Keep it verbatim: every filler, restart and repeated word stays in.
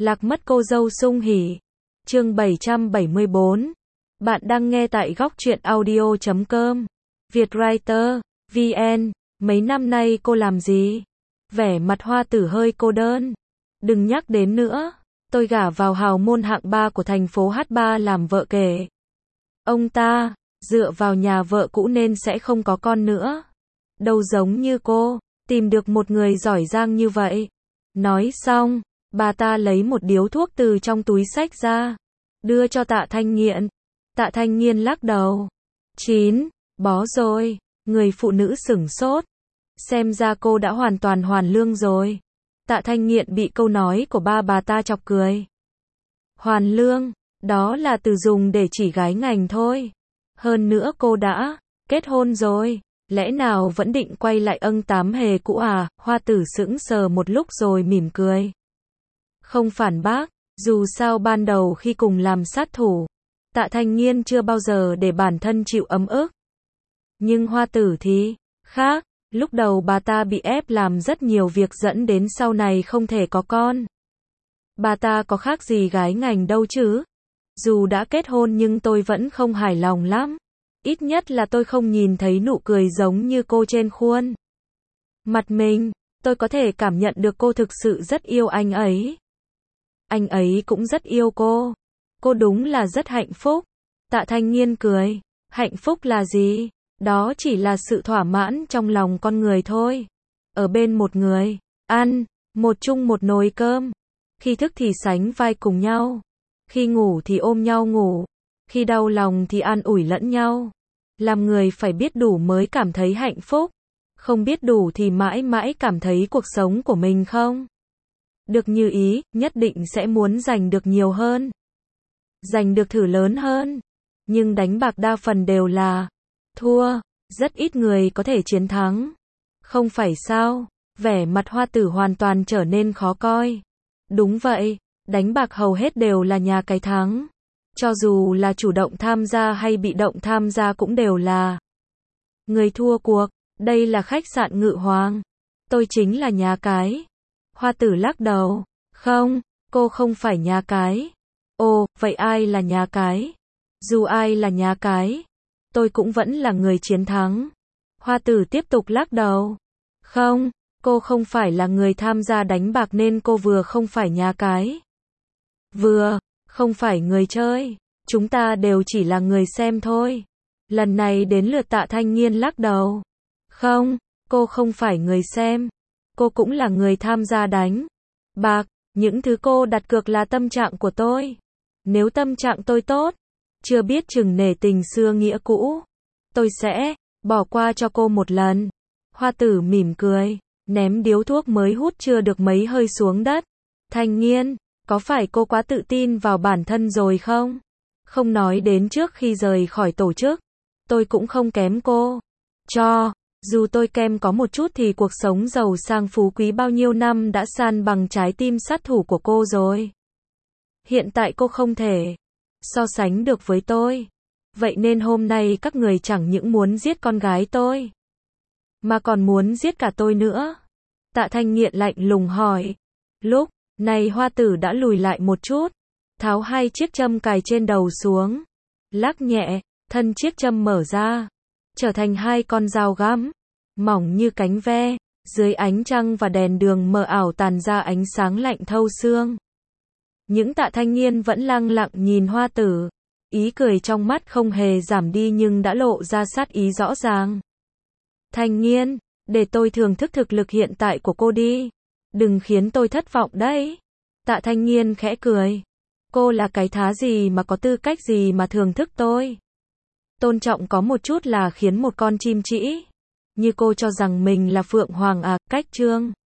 Lạc mất cô dâu sung hỉ. Chương bảy trăm bảy mươi bốn. Bạn đang nghe tại góc truyện audio chấm com. Vietwriter, vê en. Mấy năm nay cô làm gì? Vẻ mặt Hoa Tử hơi cô đơn. Đừng nhắc đến nữa. Tôi gả vào hào môn hạng ba của thành phố hát ba làm vợ kể. Ông ta, dựa vào nhà vợ cũ nên sẽ không có con nữa. Đâu giống như cô, tìm được một người giỏi giang như vậy. Nói xong, bà ta lấy một điếu thuốc từ trong túi xách ra, đưa cho Tạ Thanh Nghiện. Tạ Thanh Nghiên lắc đầu. Chín, bó rồi. Người phụ nữ sửng sốt. Xem ra cô đã hoàn toàn hoàn lương rồi. Tạ Thanh Nghiện bị câu nói của ba bà ta chọc cười. Hoàn lương, đó là từ dùng để chỉ gái ngành thôi. Hơn nữa cô đã kết hôn rồi, lẽ nào vẫn định quay lại âng tám hề cũ à? Hoa Tử sững sờ một lúc rồi mỉm cười. Không phản bác, dù sao ban đầu khi cùng làm sát thủ, Tạ Thanh Nghiên chưa bao giờ để bản thân chịu ấm ức. Nhưng Hoa Tử thì khác, lúc đầu bà ta bị ép làm rất nhiều việc dẫn đến sau này không thể có con. Bà ta có khác gì gái ngành đâu chứ. Dù đã kết hôn nhưng tôi vẫn không hài lòng lắm. Ít nhất là tôi không nhìn thấy nụ cười giống như cô trên khuôn mặt mình. Tôi có thể cảm nhận được cô thực sự rất yêu anh ấy. Anh ấy cũng rất yêu cô. Cô đúng là rất hạnh phúc. Tạ Thanh Nghiên cười. Hạnh phúc là gì? Đó chỉ là sự thỏa mãn trong lòng con người thôi. Ở bên một người, ăn, một chung một nồi cơm. Khi thức thì sánh vai cùng nhau. Khi ngủ thì ôm nhau ngủ. Khi đau lòng thì an ủi lẫn nhau. Làm người phải biết đủ mới cảm thấy hạnh phúc. Không biết đủ thì mãi mãi cảm thấy cuộc sống của mình không được như ý, nhất định sẽ muốn giành được nhiều hơn. Giành được thử lớn hơn. Nhưng đánh bạc đa phần đều là thua, rất ít người có thể chiến thắng. Không phải sao? Vẻ mặt Hoa Tử hoàn toàn trở nên khó coi. Đúng vậy, đánh bạc hầu hết đều là nhà cái thắng. Cho dù là chủ động tham gia hay bị động tham gia cũng đều là người thua cuộc. Đây là khách sạn Ngự Hoàng. Tôi chính là nhà cái. Hoa Tử lắc đầu. Không, cô không phải nhà cái. Ồ, vậy ai là nhà cái? Dù ai là nhà cái, tôi cũng vẫn là người chiến thắng. Hoa Tử tiếp tục lắc đầu. Không, cô không phải là người tham gia đánh bạc nên cô vừa không phải nhà cái, vừa không phải người chơi. Chúng ta đều chỉ là người xem thôi. Lần này đến lượt Tạ Thanh Nghiên lắc đầu. Không, cô không phải người xem. Cô cũng là người tham gia đánh bạc. Những thứ cô đặt cược là tâm trạng của tôi. Nếu tâm trạng tôi tốt, chưa biết chừng nể tình xưa nghĩa cũ, tôi sẽ bỏ qua cho cô một lần. Hoa Tử mỉm cười, ném điếu thuốc mới hút chưa được mấy hơi xuống đất. Thanh Nghiên, có phải cô quá tự tin vào bản thân rồi không? Không nói đến trước khi rời khỏi tổ chức, tôi cũng không kém cô. Cho dù tôi kem có một chút thì cuộc sống giàu sang phú quý bao nhiêu năm đã san bằng trái tim sát thủ của cô rồi. Hiện tại cô không thể so sánh được với tôi. Vậy nên hôm nay các người chẳng những muốn giết con gái tôi, mà còn muốn giết cả tôi nữa. Tạ Thanh Nghiện lạnh lùng hỏi. Lúc này Hoa Tử đã lùi lại một chút, tháo hai chiếc châm cài trên đầu xuống, lắc nhẹ, thân chiếc châm mở ra, trở thành hai con dao găm, mỏng như cánh ve, dưới ánh trăng và đèn đường mờ ảo tàn ra ánh sáng lạnh thâu xương. Những Tạ Thanh Nghiên vẫn lặng lặng nhìn Hoa Tử, ý cười trong mắt không hề giảm đi nhưng đã lộ ra sát ý rõ ràng. Thanh Nghiên, để tôi thưởng thức thực lực hiện tại của cô đi. Đừng khiến tôi thất vọng đấy. Tạ Thanh Nghiên khẽ cười. Cô là cái thá gì mà có tư cách gì mà thưởng thức tôi? Tôn trọng có một chút là khiến một con chim trĩ như cô cho rằng mình là Phượng Hoàng à? Cách trương